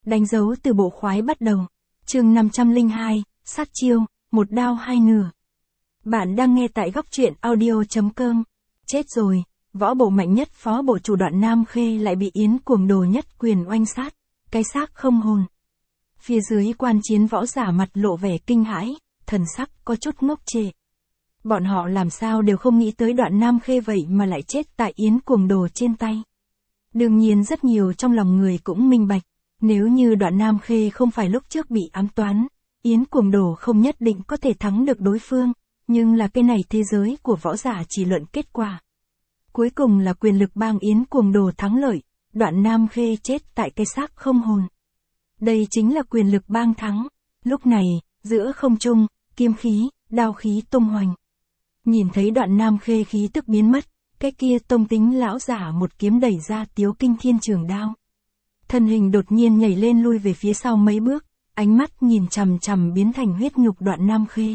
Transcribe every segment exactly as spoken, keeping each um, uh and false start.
Đánh dấu từ bộ khoái bắt đầu. Chương năm trăm lẻ hai, sát chiêu, một đao hai nửa. Bạn đang nghe tại góc truyện audio chấm com. Chết rồi, võ bộ mạnh nhất phó bộ chủ Đoạn Nam Khê lại bị Yến Cuồng Đồ nhất quyền oanh sát, cái xác không hồn. Phía dưới quan chiến võ giả mặt lộ vẻ kinh hãi, thần sắc có chút ngốc trệ. Bọn họ làm sao đều không nghĩ tới Đoạn Nam Khê vậy mà lại chết tại Yến Cuồng Đồ trên tay. Đương nhiên rất nhiều trong lòng người cũng minh bạch, nếu như Đoạn Nam Khê không phải lúc trước bị ám toán, Yến Cuồng Đồ không nhất định có thể thắng được đối phương, nhưng là cái này thế giới của võ giả chỉ luận kết quả. Cuối cùng là quyền lực bang Yến Cuồng Đồ thắng lợi, Đoạn Nam Khê chết tại cái xác không hồn. Đây chính là quyền lực bang thắng. Lúc này, giữa không trung, kiếm khí, đao khí tung hoành. Nhìn thấy Đoạn Nam Khê khí tức biến mất, cái kia tông tính lão giả một kiếm đẩy ra Tiếu Kinh Thiên trường đao. Thân hình đột nhiên nhảy lên lui về phía sau mấy bước, ánh mắt nhìn chằm chằm biến thành huyết nhục Đoạn Nam Khê.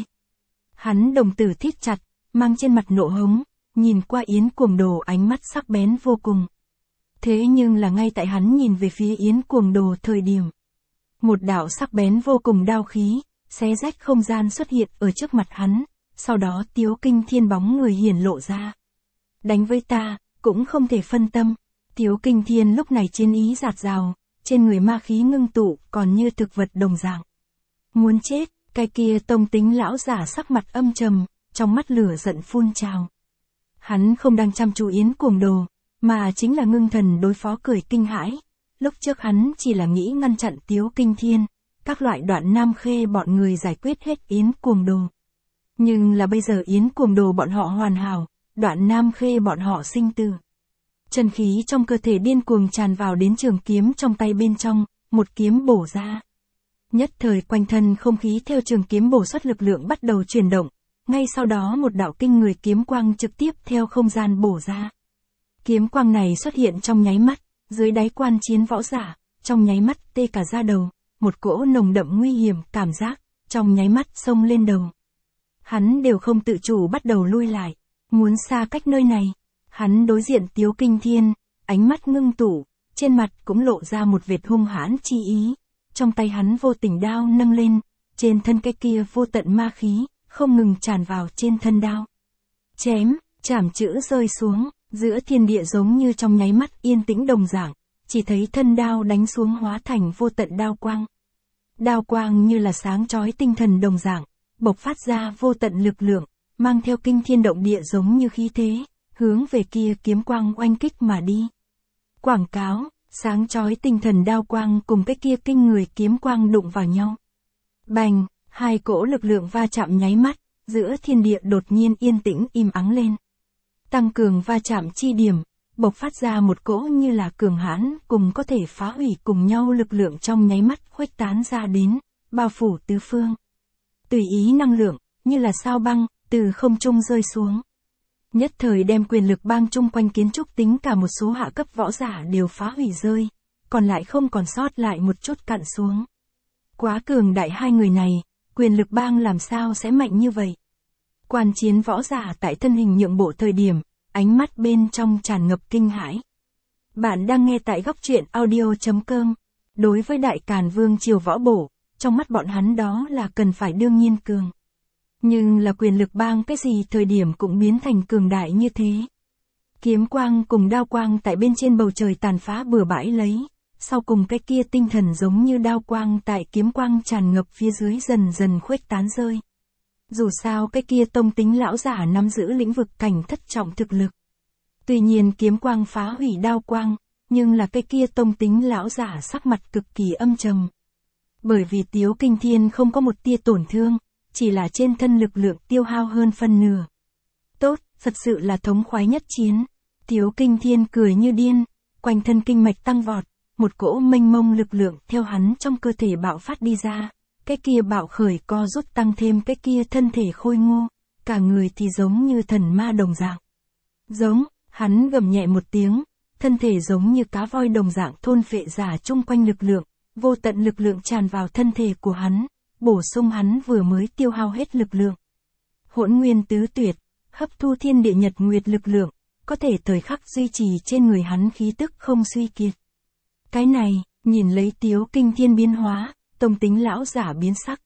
Hắn đồng tử thít chặt, mang trên mặt nộ hống, nhìn qua Yến Cuồng Đồ ánh mắt sắc bén vô cùng. Thế nhưng là ngay tại hắn nhìn về phía Yến Cuồng Đồ thời điểm, một đạo sắc bén vô cùng đao khí, xé rách không gian xuất hiện ở trước mặt hắn, sau đó Tiếu Kinh Thiên bóng người hiển lộ ra. Đánh với ta, cũng không thể phân tâm. Tiếu Kinh Thiên lúc này chiến ý dạt dào, trên người ma khí ngưng tụ còn như thực vật đồng dạng. Muốn chết, cái kia tông tính lão giả sắc mặt âm trầm, trong mắt lửa giận phun trào. Hắn không đang chăm chú Yến Cuồng Đồ, mà chính là ngưng thần đối phó cười kinh hãi. Lúc trước hắn chỉ là nghĩ ngăn chặn Tiếu Kinh Thiên, các loại Đoạn Nam Khê bọn người giải quyết hết Yến Cuồng Đồ. Nhưng là bây giờ Yến Cuồng Đồ bọn họ hoàn hảo, Đoạn Nam Khê bọn họ sinh tử. Chân khí trong cơ thể điên cuồng tràn vào đến trường kiếm trong tay bên trong, một kiếm bổ ra. Nhất thời quanh thân không khí theo trường kiếm bổ xuất lực lượng bắt đầu chuyển động, ngay sau đó một đạo kinh người kiếm quang trực tiếp theo không gian bổ ra. Kiếm quang này xuất hiện trong nháy mắt, dưới đáy quan chiến võ giả, trong nháy mắt tê cả da đầu, một cỗ nồng đậm nguy hiểm cảm giác, trong nháy mắt xông lên đầu. Hắn đều không tự chủ bắt đầu lui lại, muốn xa cách nơi này. Hắn đối diện Tiếu Kinh Thiên, ánh mắt ngưng tụ, trên mặt cũng lộ ra một vệt hung hãn chi ý. Trong tay hắn vô tình đao nâng lên, trên thân cái kia vô tận ma khí, không ngừng tràn vào trên thân đao. Chém, chảm chữ rơi xuống, giữa thiên địa giống như trong nháy mắt yên tĩnh đồng dạng, chỉ thấy thân đao đánh xuống hóa thành vô tận đao quang. Đao quang như là sáng chói tinh thần đồng dạng, bộc phát ra vô tận lực lượng, mang theo kinh thiên động địa giống như khí thế, hướng về kia kiếm quang oanh kích mà đi. Quảng cáo, sáng chói tinh thần đao quang cùng cái kia kinh người kiếm quang đụng vào nhau. Bành, hai cỗ lực lượng va chạm nháy mắt, giữa thiên địa đột nhiên yên tĩnh im ắng lên. Tăng cường va chạm chi điểm, bộc phát ra một cỗ như là cường hãn cùng có thể phá hủy cùng nhau lực lượng trong nháy mắt khuếch tán ra đến, bao phủ tứ phương. Tùy ý năng lượng, như là sao băng, từ không trung rơi xuống. Nhất thời đem quyền lực bang chung quanh kiến trúc tính cả một số hạ cấp võ giả đều phá hủy rơi, còn lại không còn sót lại một chút cặn xuống. Quá cường đại hai người này, quyền lực bang làm sao sẽ mạnh như vậy? Quan chiến võ giả tại thân hình nhượng bộ thời điểm, ánh mắt bên trong tràn ngập kinh hãi. Bạn đang nghe tại góc truyện audio chấm com. Đối với Đại Càn Vương triều võ bổ, trong mắt bọn hắn đó là cần phải đương nhiên cường. Nhưng là quyền lực bang cái gì thời điểm cũng biến thành cường đại như thế. Kiếm quang cùng đao quang tại bên trên bầu trời tàn phá bừa bãi lấy, sau cùng cái kia tinh thần giống như đao quang tại kiếm quang tràn ngập phía dưới dần dần khuếch tán rơi. Dù sao cái kia tông tính lão giả nắm giữ lĩnh vực cảnh thất trọng thực lực. Tuy nhiên kiếm quang phá hủy đao quang, nhưng là cái kia tông tính lão giả sắc mặt cực kỳ âm trầm. Bởi vì Tiếu Kinh Thiên không có một tia tổn thương, chỉ là trên thân lực lượng tiêu hao hơn phân nửa. Tốt, thật sự là thống khoái nhất chiến. Tiếu Kinh Thiên cười như điên, quanh thân kinh mạch tăng vọt, một cỗ mênh mông lực lượng theo hắn trong cơ thể bạo phát đi ra. Cái kia bạo khởi co rút tăng thêm cái kia thân thể khôi ngô, cả người thì giống như thần ma đồng dạng. Giống, hắn gầm nhẹ một tiếng, thân thể giống như cá voi đồng dạng thôn phệ giả chung quanh lực lượng, vô tận lực lượng tràn vào thân thể của hắn, bổ sung hắn vừa mới tiêu hao hết lực lượng. Hỗn nguyên tứ tuyệt, hấp thu thiên địa nhật nguyệt lực lượng, có thể thời khắc duy trì trên người hắn khí tức không suy kiệt. Cái này, Nhìn lấy Tiếu Kinh Thiên biến hóa, tông tính lão giả biến sắc.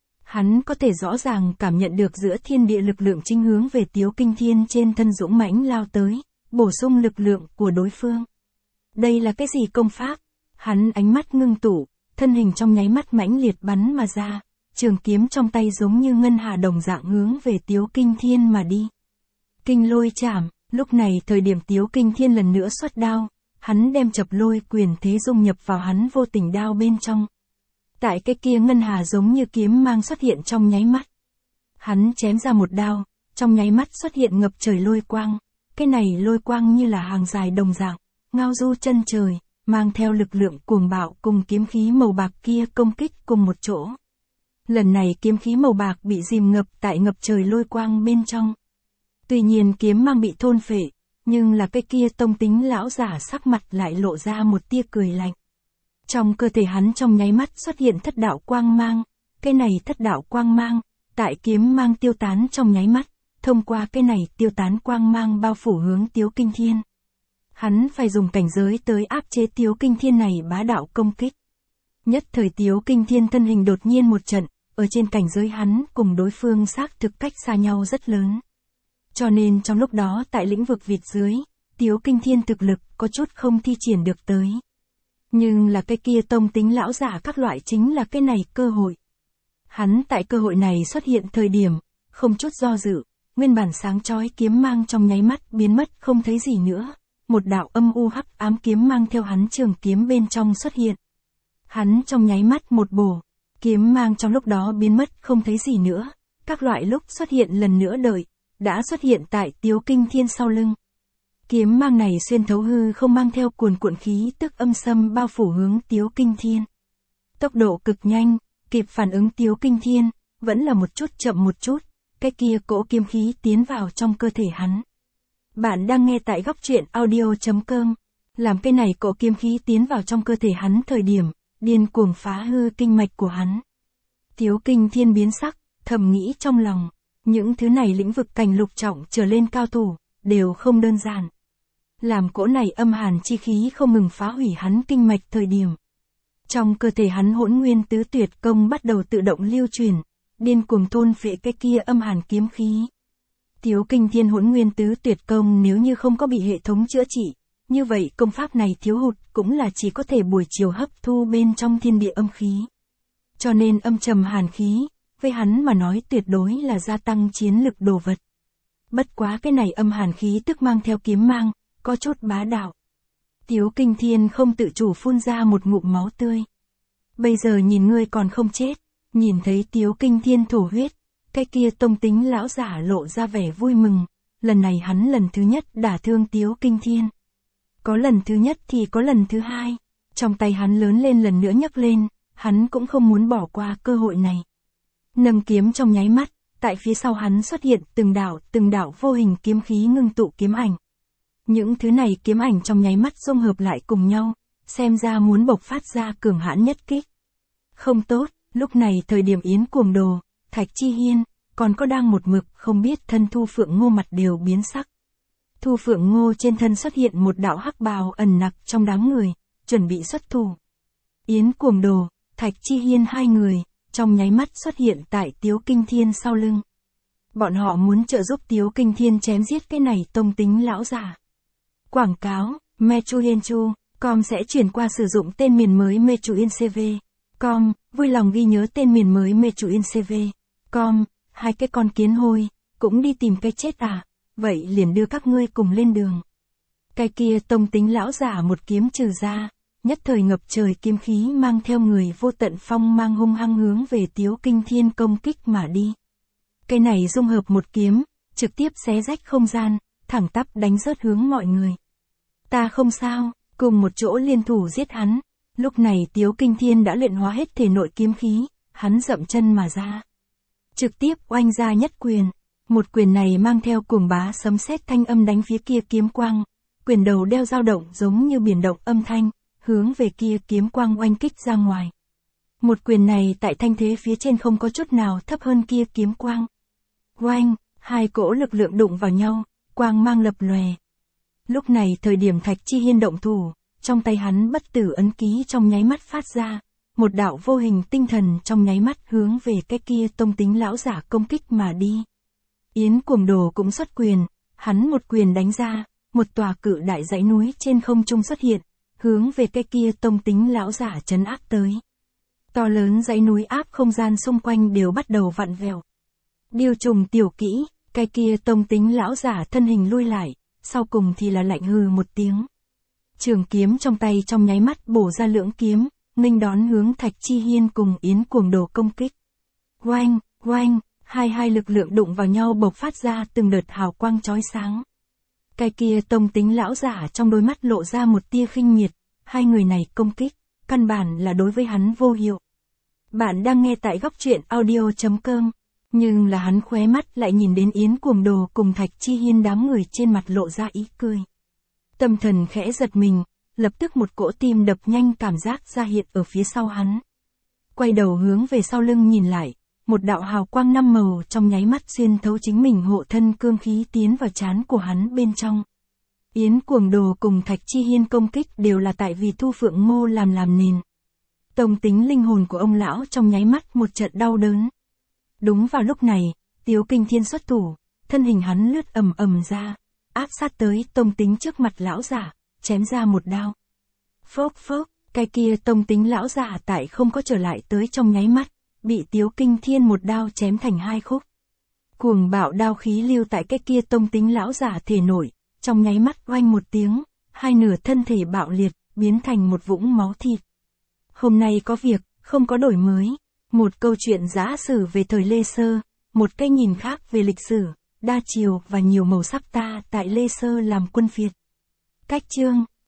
Hắn có thể rõ ràng cảm nhận được giữa thiên địa lực lượng chính hướng về Tiếu Kinh Thiên trên thân dũng mãnh lao tới, bổ sung lực lượng của đối phương. Đây là cái gì công pháp? Hắn ánh mắt ngưng tụ, thân hình trong nháy mắt mãnh liệt bắn mà ra, trường kiếm trong tay giống như ngân hà đồng dạng hướng về Tiếu Kinh Thiên mà đi. Kinh lôi chảm, lúc này thời điểm Tiếu Kinh Thiên lần nữa xuất đao, hắn đem chập lôi quyền thế dung nhập vào hắn vô tình đao bên trong. Tại cái kia ngân hà giống như kiếm mang xuất hiện trong nháy mắt. Hắn chém ra một đao, trong nháy mắt xuất hiện ngập trời lôi quang, cái này lôi quang như là hàng dài đồng dạng, ngao du chân trời, mang theo lực lượng cuồng bạo cùng kiếm khí màu bạc kia công kích cùng một chỗ. Lần này kiếm khí màu bạc bị dìm ngập tại ngập trời lôi quang bên trong. Tuy nhiên kiếm mang bị thôn phệ, nhưng là cái kia tông tính lão giả sắc mặt lại lộ ra một tia cười lạnh. Trong cơ thể hắn trong nháy mắt xuất hiện thất đạo quang mang, cái này thất đạo quang mang, tại kiếm mang tiêu tán trong nháy mắt, thông qua cái này tiêu tán quang mang bao phủ hướng Tiếu Kinh Thiên. Hắn phải dùng cảnh giới tới áp chế Tiếu Kinh Thiên này bá đạo công kích. Nhất thời Tiếu Kinh Thiên thân hình đột nhiên một trận, ở trên cảnh giới hắn cùng đối phương xác thực cách xa nhau rất lớn. Cho nên trong lúc đó tại lĩnh vực Việt dưới, Tiếu Kinh Thiên thực lực có chút không thi triển được tới. Nhưng là cái kia tông tính lão giả các loại chính là cái này cơ hội. Hắn tại cơ hội này xuất hiện thời điểm, không chút do dự, nguyên bản sáng chói kiếm mang trong nháy mắt biến mất không thấy gì nữa. Một đạo âm u hắc ám kiếm mang theo hắn trường kiếm bên trong xuất hiện. Hắn trong nháy mắt một bổ, kiếm mang trong lúc đó biến mất không thấy gì nữa. Các loại lúc xuất hiện lần nữa đợi, đã xuất hiện tại Tiếu Kinh Thiên sau lưng. Kiếm mang này xuyên thấu hư không mang theo cuồn cuộn khí tức âm xâm bao phủ hướng Tiếu Kinh Thiên. Tốc độ cực nhanh, kịp phản ứng Tiếu Kinh Thiên, vẫn là một chút chậm một chút, cái kia cỗ kiếm khí tiến vào trong cơ thể hắn. Bạn đang nghe tại góc truyện audio chấm com, làm cái này cỗ kiếm khí tiến vào trong cơ thể hắn thời điểm, điên cuồng phá hư kinh mạch của hắn. Tiếu Kinh Thiên biến sắc, thầm nghĩ trong lòng, những thứ này lĩnh vực cảnh lục trọng trở lên cao thủ, đều không đơn giản. Làm cỗ này âm hàn chi khí không ngừng phá hủy hắn kinh mạch thời điểm. Trong cơ thể hắn hỗn nguyên tứ tuyệt công bắt đầu tự động lưu truyền, điên cuồng thôn phệ cái kia âm hàn kiếm khí. Tiếu Kinh Thiên hỗn nguyên tứ tuyệt công nếu như không có bị hệ thống chữa trị, như vậy công pháp này thiếu hụt cũng là chỉ có thể buổi chiều hấp thu bên trong thiên địa âm khí. Cho nên âm trầm hàn khí, với hắn mà nói tuyệt đối là gia tăng chiến lực đồ vật. Bất quá cái này âm hàn khí tức mang theo kiếm mang, có chút bá đạo. Tiếu Kinh Thiên không tự chủ phun ra một ngụm máu tươi. Bây giờ nhìn ngươi còn không chết, nhìn thấy Tiếu Kinh Thiên thổ huyết, cái kia tông tính lão giả lộ ra vẻ vui mừng, lần này hắn lần thứ nhất đả thương Tiếu Kinh Thiên. Có lần thứ nhất thì có lần thứ hai, trong tay hắn lớn lên lần nữa nhấc lên, hắn cũng không muốn bỏ qua cơ hội này. Nâng kiếm trong nháy mắt, tại phía sau hắn xuất hiện từng đạo từng đạo vô hình kiếm khí ngưng tụ kiếm ảnh. Những thứ này kiếm ảnh trong nháy mắt dung hợp lại cùng nhau, xem ra muốn bộc phát ra cường hãn nhất kích. Không tốt, lúc này thời điểm Yến Cuồng Đồ, Thạch Chi Hiên, còn có đang một mực không biết thân Thu Phượng Ngô mặt đều biến sắc. Thu Phượng Ngô trên thân xuất hiện một đạo hắc bào ẩn nặc trong đám người, chuẩn bị xuất thủ. Yến Cuồng Đồ, Thạch Chi Hiên hai người, trong nháy mắt xuất hiện tại Tiếu Kinh Thiên sau lưng. Bọn họ muốn trợ giúp Tiếu Kinh Thiên chém giết cái này tông tính lão giả. Quảng cáo, Mechuyenchu, com sẽ chuyển qua sử dụng tên miền mới Mechuyencv. Com, vui lòng ghi nhớ tên miền mới Mechuyencv. Com, hai cái con kiến hôi, cũng đi tìm cái chết à, vậy liền đưa các ngươi cùng lên đường. Cái kia tông tính lão giả một kiếm trừ ra, nhất thời ngập trời kiếm khí mang theo người vô tận phong mang hung hăng hướng về Tiếu Kinh Thiên công kích mà đi. Cái này dung hợp một kiếm, trực tiếp xé rách không gian, thẳng tắp đánh rớt hướng mọi người. Ta không sao, cùng một chỗ liên thủ giết hắn. Lúc này Tiếu Kinh Thiên đã luyện hóa hết thể nội kiếm khí, hắn dậm chân mà ra. Trực tiếp oanh ra nhất quyền. Một quyền này mang theo cuồng bá sấm sét thanh âm đánh phía kia kiếm quang. Quyền đầu đeo dao động giống như biển động âm thanh, hướng về kia kiếm quang oanh kích ra ngoài. Một quyền này tại thanh thế phía trên không có chút nào thấp hơn kia kiếm quang. Oanh, hai cỗ lực lượng đụng vào nhau, quang mang lập lòe. Lúc này thời điểm Thạch Chi Hiên động thủ, trong tay hắn bất tử ấn ký trong nháy mắt phát ra, một đạo vô hình tinh thần trong nháy mắt hướng về cái kia tông tính lão giả công kích mà đi. Yến Cuồng Đồ cũng xuất quyền, hắn một quyền đánh ra, một tòa cự đại dãy núi trên không trung xuất hiện, hướng về cái kia tông tính lão giả trấn áp tới. To lớn dãy núi áp không gian xung quanh đều bắt đầu vặn vẹo. Điêu trùng tiểu kỹ, cái kia tông tính lão giả thân hình lui lại, sau cùng thì là lạnh hừ một tiếng. Trường kiếm trong tay trong nháy mắt bổ ra lưỡng kiếm, nghênh đón hướng Thạch Chi Hiên cùng Yến Cuồng Đồ công kích. Oanh, oanh, hai hai lực lượng đụng vào nhau bộc phát ra từng đợt hào quang chói sáng. Cái kia tông tính lão giả trong đôi mắt lộ ra một tia khinh miệt, hai người này công kích, căn bản là đối với hắn vô hiệu. Bạn đang nghe tại góc truyện audio chấm com, nhưng là hắn khóe mắt lại nhìn đến Yến Cuồng Đồ cùng Thạch Chi Hiên đám người trên mặt lộ ra ý cười. Tâm thần khẽ giật mình, lập tức một cỗ tim đập nhanh cảm giác ra hiện ở phía sau hắn. Quay đầu hướng về sau lưng nhìn lại, một đạo hào quang năm màu trong nháy mắt xuyên thấu chính mình hộ thân cương khí tiến vào trán của hắn bên trong. Yến Cuồng Đồ cùng Thạch Chi Hiên công kích đều là tại vì Thu Phượng Mô làm làm nền. Tông tính linh hồn của ông lão trong nháy mắt một trận đau đớn. Đúng vào lúc này, Tiếu Kinh Thiên xuất thủ, thân hình hắn lướt ầm ầm ra, áp sát tới tông tính trước mặt lão giả, chém ra một đao. Phốc phốc, cái kia tông tính lão giả tại không có trở lại tới trong nháy mắt, bị Tiếu Kinh Thiên một đao chém thành hai khúc. Cuồng bạo đao khí lưu tại cái kia tông tính lão giả thể nổi, trong nháy mắt oanh một tiếng, hai nửa thân thể bạo liệt, biến thành một vũng máu thịt. Hôm nay có việc, không có đổi mới. Một câu chuyện giả sử về thời Lê Sơ, một cái nhìn khác về lịch sử, đa chiều và nhiều màu sắc ta tại Lê Sơ làm quân phiệt. Cách chương